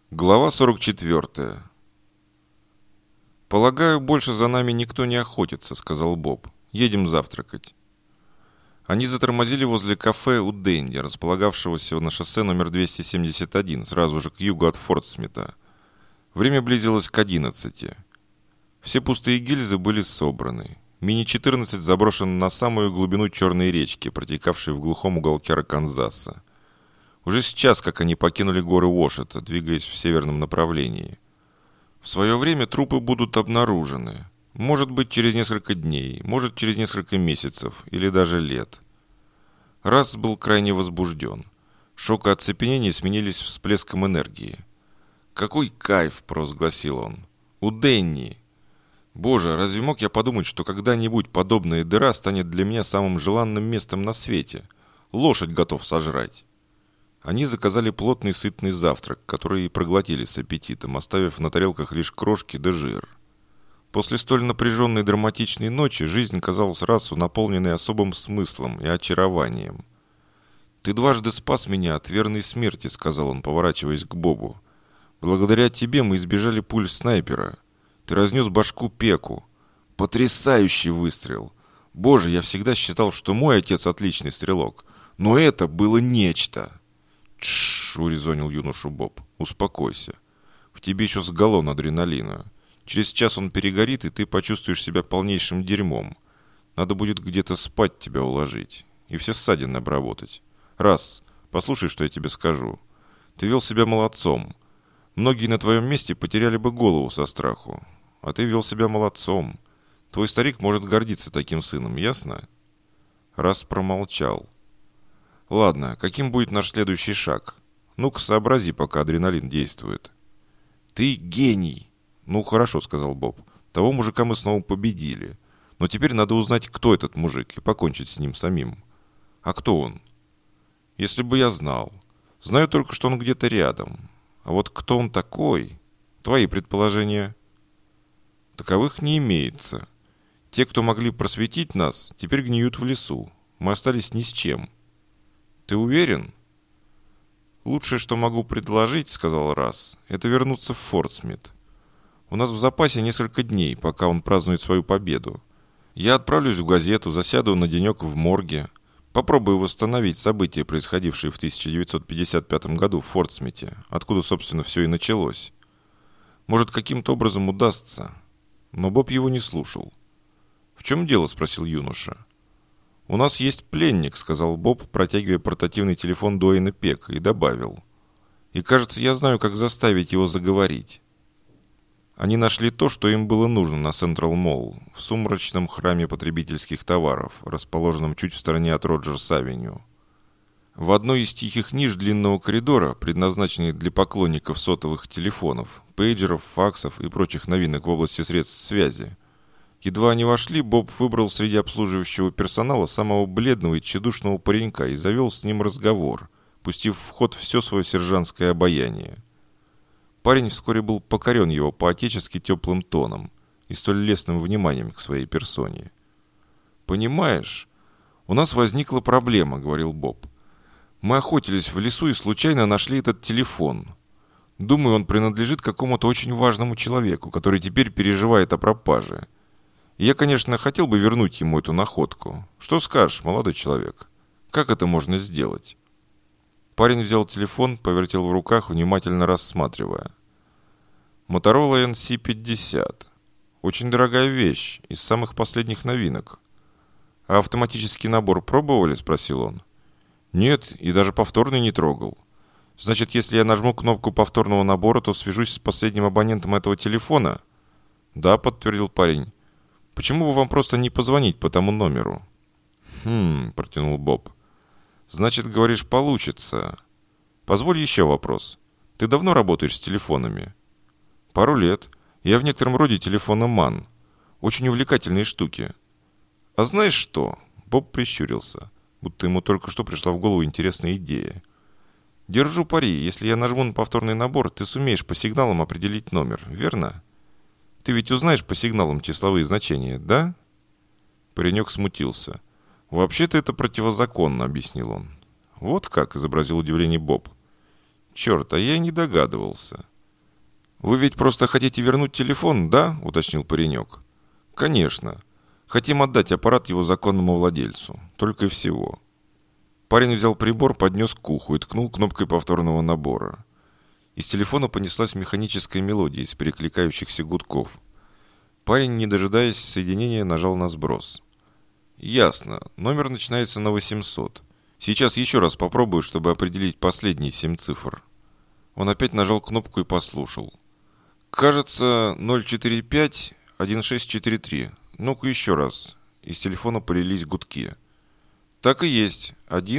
Глава 44. «Полагаю, больше за нами никто не охотится», — сказал Боб. «Едем завтракать». Они затормозили возле кафе у Дэнди, располагавшегося на шоссе номер 271, сразу же к югу от Форт-Смита. Время близилось к 11. Все пустые гильзы были собраны. Мини-14 заброшен на самую глубину Черной речки, протекавшей в глухом уголке Арканзаса. Уже сейчас, как они покинули горы Уошета, двигаясь в северном направлении. В свое время трупы будут обнаружены. Может быть, через несколько дней, может, через несколько месяцев или даже лет. Расс был крайне возбужден. Шок и оцепенение сменились всплеском энергии. «Какой кайф!» – провозгласил он. «У Дэнни! Боже, разве мог я подумать, что когда-нибудь подобная дыра станет для меня самым желанным местом на свете? Лошадь готов сожрать!» Они заказали плотный сытный завтрак, который и проглотили с аппетитом, оставив на тарелках лишь крошки да жир. После столь напряженной драматичной ночи жизнь казалась Рассу наполненной особым смыслом и очарованием. «Ты дважды спас меня от верной смерти», — сказал он, поворачиваясь к Бобу. «Благодаря тебе мы избежали пуль снайпера. Ты разнес башку Пеку. Потрясающий выстрел! Боже, я всегда считал, что мой отец отличный стрелок, но это было нечто!» «Тш!» — урезонил юношу Боб. «Успокойся. В тебе еще с галлон адреналина. Через час он перегорит, и ты почувствуешь себя полнейшим дерьмом. Надо будет где-то спать тебя уложить и все ссадины обработать. Раз, послушай, что я тебе скажу. Ты вел себя молодцом. Многие на твоем месте потеряли бы голову со страху. А ты вел себя молодцом. Твой старик может гордиться таким сыном, ясно?» Расс промолчал. «Ладно, каким будет наш следующий шаг? Ну-ка, сообрази, пока адреналин действует». «Ты гений!» «Ну, хорошо», — сказал Боб. «Того мужика мы снова победили. Но теперь надо узнать, кто этот мужик, и покончить с ним самим». «А кто он?» «Если бы я знал. Знаю только, что он где-то рядом. А вот кто он такой? Твои предположения?» «Таковых не имеется. Те, кто могли просветить нас, теперь гниют в лесу. Мы остались ни с чем». «Ты уверен?» «Лучшее, что могу предложить, — сказал Расс, — это вернуться в Форт-Смит. У нас в запасе несколько дней, пока он празднует свою победу. Я отправлюсь в газету, засяду на денек в морге, попробую восстановить события, происходившие в 1955 году в Форт-Смите, откуда, собственно, все и началось. Может, каким-то образом удастся». Но Боб его не слушал. «В чем дело?» — спросил юноша. «У нас есть пленник», — сказал Боб, протягивая портативный телефон Дуэйна Пека, и добавил. «И, кажется, я знаю, как заставить его заговорить». Они нашли то, что им было нужно на Централ Молл, в сумрачном храме потребительских товаров, расположенном чуть в стороне от Роджерс-авеню. В одной из тихих ниш длинного коридора, предназначенной для поклонников сотовых телефонов, пейджеров, факсов и прочих новинок в области средств связи, едва они вошли, Боб выбрал среди обслуживающего персонала самого бледного и тщедушного паренька и завел с ним разговор, пустив в ход все свое сержантское обаяние. Парень вскоре был покорен его по-отечески теплым тоном и столь лестным вниманием к своей персоне. «Понимаешь, у нас возникла проблема», — говорил Боб. «Мы охотились в лесу и случайно нашли этот телефон. Думаю, он принадлежит какому-то очень важному человеку, который теперь переживает о пропаже. И я, конечно, хотел бы вернуть ему эту находку. Что скажешь, молодой человек? Как это можно сделать?» Парень взял телефон, повертел в руках, внимательно рассматривая. Motorola NC-50. Очень дорогая вещь, из самых последних новинок. «А автоматический набор пробовали?» – спросил он. «Нет, и даже повторный не трогал. Значит, если я нажму кнопку повторного набора, то свяжусь с последним абонентом этого телефона?» «Да», – подтвердил парень. «Почему бы вам просто не позвонить по тому номеру?» Протянул Боб. «Значит, говоришь, получится. Позволь еще вопрос. Ты давно работаешь с телефонами?» «Пару лет. Я в некотором роде телефономан. Очень увлекательные штуки». «А знаешь что?» Боб прищурился, будто ему только что пришла в голову интересная идея. «Держу пари. Если я нажму на повторный набор, ты сумеешь по сигналам определить номер, верно? Ты ведь узнаешь по сигналам числовые значения, да?» Паренек смутился. «Вообще-то это противозаконно», — объяснил он. «Вот как», — изобразил удивление Боб. «Черт, а я и не догадывался. «Вы ведь просто хотите вернуть телефон, да?» – уточнил паренек. «Конечно. Хотим отдать аппарат его законному владельцу. Только и всего». Парень взял прибор, поднес к уху и ткнул кнопкой повторного набора. Из телефона понеслась механическая мелодия из перекликающихся гудков. Парень, не дожидаясь соединения, нажал на сброс. «Ясно. Номер начинается на 800. Сейчас еще раз попробую, чтобы определить последние 7 цифр». Он опять нажал кнопку и послушал. «Кажется, 045-1643. Ну-ка еще раз». Из телефона полились гудки. «Так и есть.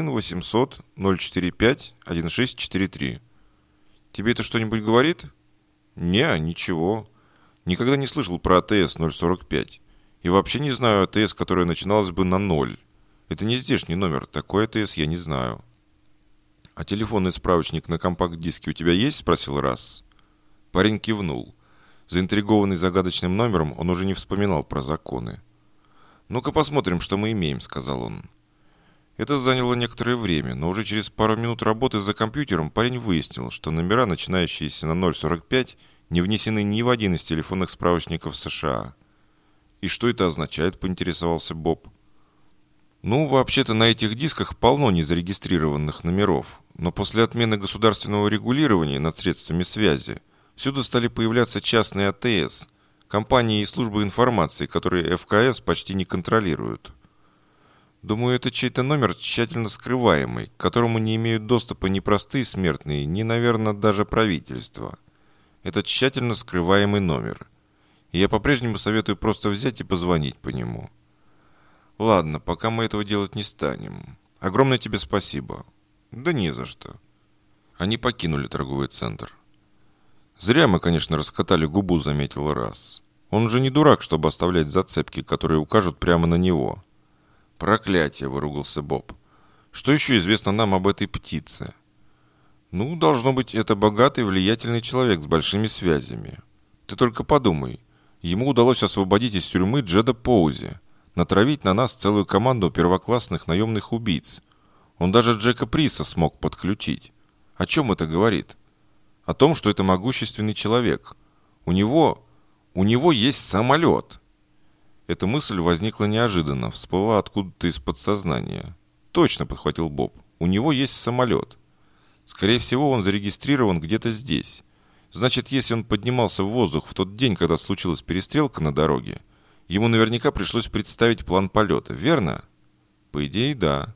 1-800-045-1643. Тебе это что-нибудь говорит?» «Не, ничего. Никогда не слышал про АТС-045. И вообще не знаю АТС, которая начиналась бы на 0. Это не здешний номер. Такой АТС я не знаю». «А телефонный справочник на компакт-диске у тебя есть?» – спросил Расс. Парень кивнул. Заинтригованный загадочным номером, он уже не вспоминал про законы. «Ну-ка посмотрим, что мы имеем», – сказал он. Это заняло некоторое время, но уже через пару минут работы за компьютером парень выяснил, что номера, начинающиеся на 045, не внесены ни в один из телефонных справочников США. «И что это означает?» – поинтересовался Боб. «Ну, вообще-то на этих дисках полно незарегистрированных номеров, но после отмены государственного регулирования над средствами связи всюду стали появляться частные АТС, компании и службы информации, которые ФКС почти не контролируют. Думаю, это чей-то номер тщательно скрываемый, к которому не имеют доступа ни простые смертные, ни, наверное, даже правительство. Это тщательно скрываемый номер. И я по-прежнему советую просто взять и позвонить по нему». «Ладно, пока мы этого делать не станем. Огромное тебе спасибо». «Да не за что». Они покинули торговый центр. «Зря мы, конечно, раскатали губу», — заметил Расс. «Он же не дурак, чтобы оставлять зацепки, которые укажут прямо на него». «Проклятие!» — выругался Боб. «Что еще известно нам об этой птице?» «Ну, должно быть, это богатый, влиятельный человек с большими связями. Ты только подумай. Ему удалось освободить из тюрьмы Джеда Поузи, натравить на нас целую команду первоклассных наемных убийц. Он даже Джека Приса смог подключить. О чем это говорит? О том, что это могущественный человек. У него есть самолет». Эта мысль возникла неожиданно, всплыла откуда-то из подсознания. «Точно», — подхватил Боб, — «у него есть самолет. Скорее всего, он зарегистрирован где-то здесь. Значит, если он поднимался в воздух в тот день, когда случилась перестрелка на дороге, ему наверняка пришлось представить план полета, верно?» «По идее, да.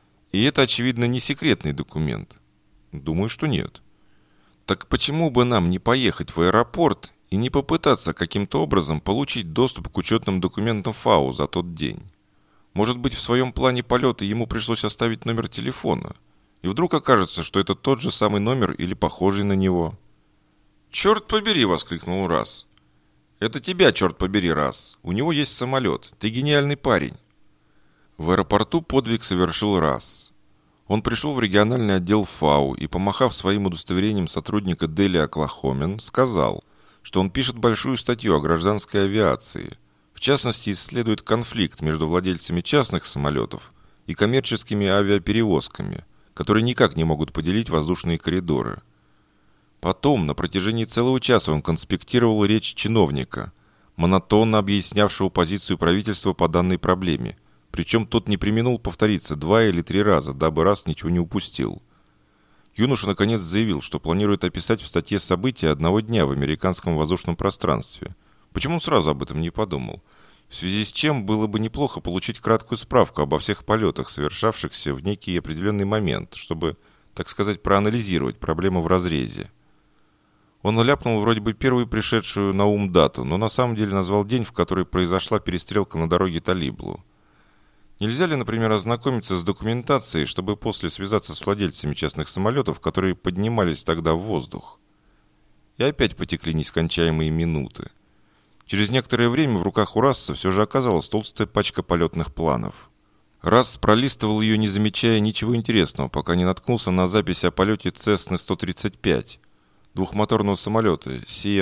И это, очевидно, не секретный документ». «Думаю, что нет». «Так почему бы нам не поехать в аэропорт и не попытаться каким-то образом получить доступ к учетным документам ФАУ за тот день? Может быть, в своем плане полета ему пришлось оставить номер телефона, и вдруг окажется, что это тот же самый номер или похожий на него». «Черт побери!» — воскликнул Расс. «Это тебя, черт побери, Расс. У него есть самолет. Ты гениальный парень». В аэропорту подвиг совершил Расс. Он пришел в региональный отдел ФАУ и, помахав своим удостоверением сотрудника Дели Оклахомен, сказал, что он пишет большую статью о гражданской авиации. В частности, исследует конфликт между владельцами частных самолетов и коммерческими авиаперевозками, которые никак не могут поделить воздушные коридоры. Потом, на протяжении целого часа он конспектировал речь чиновника, монотонно объяснявшего позицию правительства по данной проблеме, причем тот не преминул повториться 2 или 3 раза, дабы Расс ничего не упустил. Юноша наконец заявил, что планирует описать в статье события одного дня в американском воздушном пространстве. Почему он сразу об этом не подумал? В связи с чем было бы неплохо получить краткую справку обо всех полетах, совершавшихся в некий определенный момент, чтобы, так сказать, проанализировать проблему в разрезе. Он ляпнул вроде бы первую пришедшую на ум дату, но на самом деле назвал день, в который произошла перестрелка на дороге Талиблу. Нельзя ли, например, ознакомиться с документацией, чтобы после связаться с владельцами частных самолетов, которые поднимались тогда в воздух? И опять потекли нескончаемые минуты. Через некоторое время в руках у Расса все же оказалась толстая пачка полетных планов. Расс пролистывал ее, не замечая ничего интересного, пока не наткнулся на запись о полете Cessna-135, двухмоторного самолета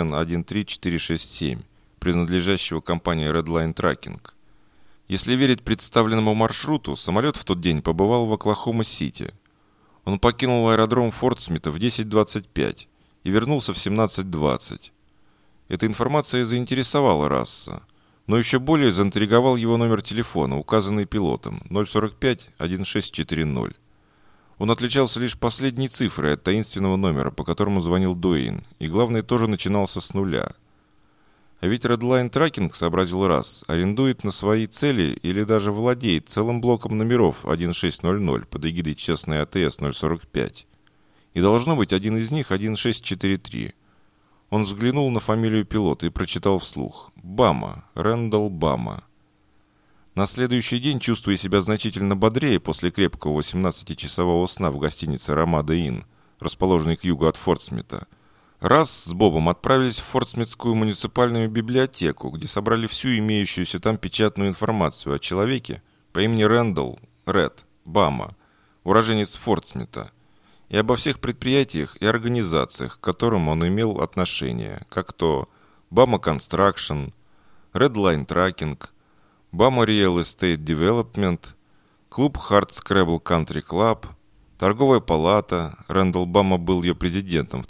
CN-13467, принадлежащего компании Redline Tracking. Если верить представленному маршруту, самолет в тот день побывал в Оклахома-Сити. Он покинул аэродром Форт Смита в 10:25 и и вернулся в 17:20. Эта информация заинтересовала Расса, но еще более заинтриговал его номер телефона, указанный пилотом 045-1640. Он отличался лишь последней цифрой от таинственного номера, по которому звонил Дуэйн, и главное, тоже начинался с нуля. А ведь Redline Tracking, сообразил Расс, арендует на свои цели или даже владеет целым блоком номеров 1600 под эгидой частной АТС 045. И должно быть один из них 1643. Он взглянул на фамилию пилота и прочитал вслух. Бама. Рэндалл Бама. На следующий день, чувствуя себя значительно бодрее после крепкого 18-часового сна в гостинице «Рамада Инн», расположенной к югу от Фортсмита, Расс с Бобом отправились в Фортсмитскую муниципальную библиотеку, где собрали всю имеющуюся там печатную информацию о человеке по имени Рэндалл Ред Бама, уроженец Фортсмита, и обо всех предприятиях и организациях, к которым он имел отношение, как то Бама Констракшн, Redline Tracking, Бама Real Estate Development, клуб Hard Scrabble Country Club, торговая палата, Рэндалл Бама был ее президентом в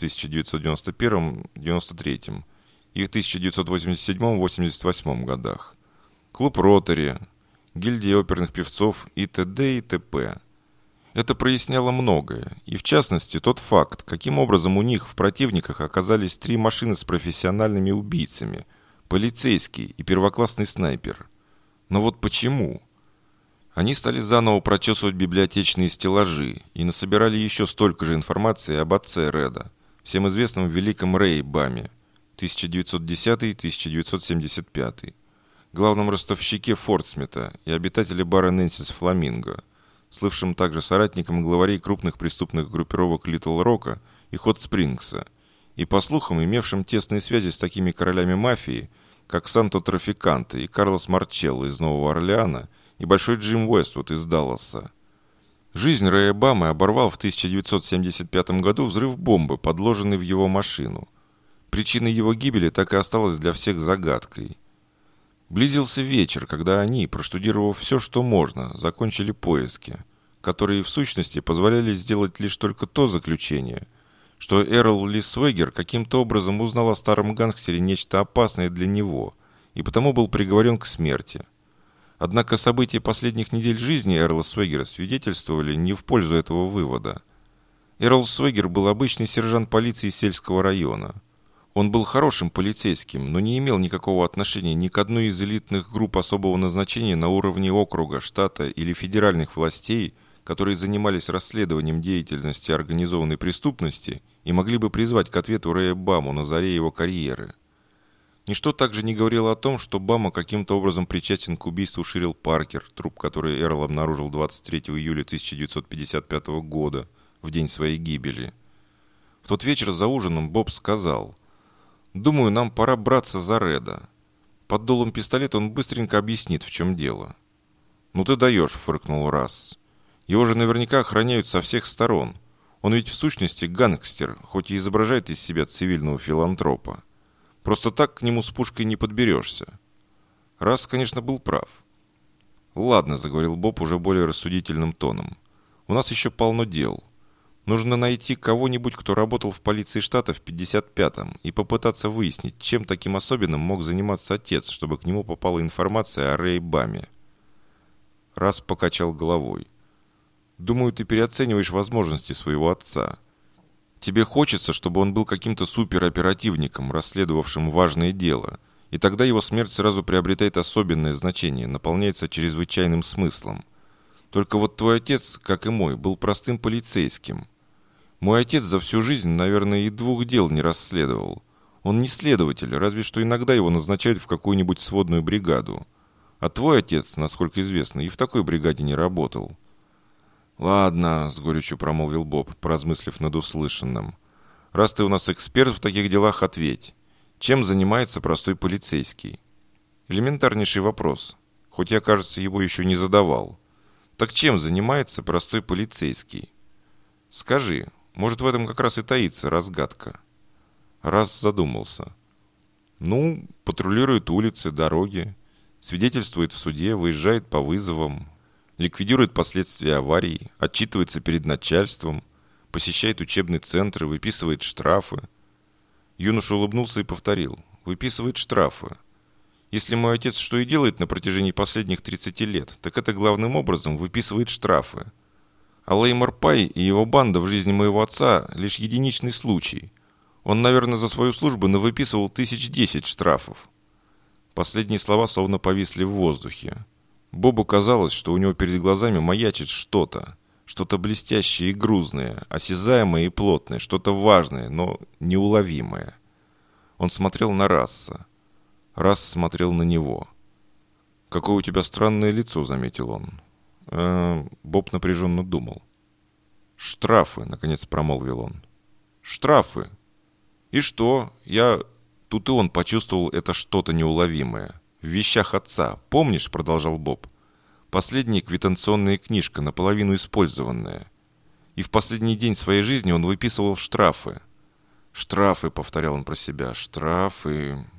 1991-93 и в 1987-88 годах, клуб Ротари, гильдия оперных певцов и т.д. и т.п. Это проясняло многое, и в частности тот факт, каким образом у них в противниках оказались 3 машины с профессиональными убийцами, полицейский и первоклассный снайпер. Но вот почему? Они стали заново прочесывать библиотечные стеллажи и насобирали еще столько же информации об отце Реда, всем известном великом Рэе Баме, 1910-1975, главном ростовщике Фортсмита и обитателе бара Нэнсис Фламинго, слывшим также соратником главарей крупных преступных группировок Литл Рока и Хот Спрингса, и, по слухам, имевшим тесные связи с такими королями мафии, как Санто Трафиканте и Карлос Марчелло из Нового Орлеана и Большой Джим Уэствуд из Далласа. Жизнь Рэя Бамы оборвал в 1975 году взрыв бомбы, подложенный в его машину. Причиной его гибели так и осталась для всех загадкой. Близился вечер, когда они, проштудировав все, что можно, закончили поиски, которые в сущности позволяли сделать лишь только то заключение, что Эрл Ли Свегер каким-то образом узнал о старом гангстере нечто опасное для него и потому был приговорен к смерти. Однако события последних недель жизни Эрла Свегера свидетельствовали не в пользу этого вывода. Эрл Свегер был обычный сержант полиции сельского района. Он был хорошим полицейским, но не имел никакого отношения ни к одной из элитных групп особого назначения на уровне округа, штата или федеральных властей, которые занимались расследованием деятельности организованной преступности и могли бы призвать к ответу Рэя Баму на заре его карьеры. Ничто также не говорило о том, что Бама каким-то образом причастен к убийству Ширил Паркер, труп которой Эрл обнаружил 23 июля 1955 года, в день своей гибели. В тот вечер за ужином Боб сказал: «Думаю, нам пора браться за Реда. Под дулом пистолета он быстренько объяснит, в чем дело». «Ну ты даешь», — фыркнул Расс. «Его же наверняка охраняют со всех сторон. Он ведь в сущности гангстер, хоть и изображает из себя цивильного филантропа. Просто так к нему с пушкой не подберешься». Расс, конечно, был прав. «Ладно», — заговорил Боб уже более рассудительным тоном. «У нас еще полно дел. Нужно найти кого-нибудь, кто работал в полиции штата в 55-м, и попытаться выяснить, чем таким особенным мог заниматься отец, чтобы к нему попала информация о Рэе Баме». Расс покачал головой. «Думаю, ты переоцениваешь возможности своего отца. Тебе хочется, чтобы он был каким-то супероперативником, расследовавшим важное дело, и тогда его смерть сразу приобретает особенное значение, наполняется чрезвычайным смыслом. Только вот твой отец, как и мой, был простым полицейским. Мой отец за всю жизнь, наверное, и 2 дел не расследовал. Он не следователь, разве что иногда его назначают в какую-нибудь сводную бригаду. А твой отец, насколько известно, и в такой бригаде не работал». «Ладно», — с горечью промолвил Боб, поразмыслив над услышанным. «Раз ты у нас эксперт в таких делах, ответь. Чем занимается простой полицейский?» Элементарнейший вопрос, хоть я, кажется, его еще не задавал. Так чем занимается простой полицейский? Скажи, может, в этом как раз и таится разгадка. Расс задумался. Ну, патрулирует улицы, дороги, свидетельствует в суде, выезжает по вызовам, ликвидирует последствия аварий, отчитывается перед начальством, посещает учебные центры, выписывает штрафы. Юноша улыбнулся и повторил. «Выписывает штрафы. Если мой отец что и делает на протяжении последних 30 лет, так это главным образом выписывает штрафы. А Леймор Пай и его банда в жизни моего отца – лишь единичный случай. Он, наверное, за свою службу навыписывал 1010 штрафов». Последние слова словно повисли в воздухе. Бобу казалось, что у него перед глазами маячит что-то. Что-то блестящее и грузное, осязаемое и плотное, что-то важное, но неуловимое. Он смотрел на Расса. Расс смотрел на него. «Какое у тебя странное лицо», — заметил он. Боб напряженно думал. «Штрафы», — наконец промолвил он. «Штрафы. И что? Тут и он почувствовал это что-то неуловимое. В вещах отца. Помнишь, — продолжал Боб, — последняя квитанционная книжка, наполовину использованная. И в последний день своей жизни он выписывал штрафы. «Штрафы», — повторял он про себя, — «штрафы».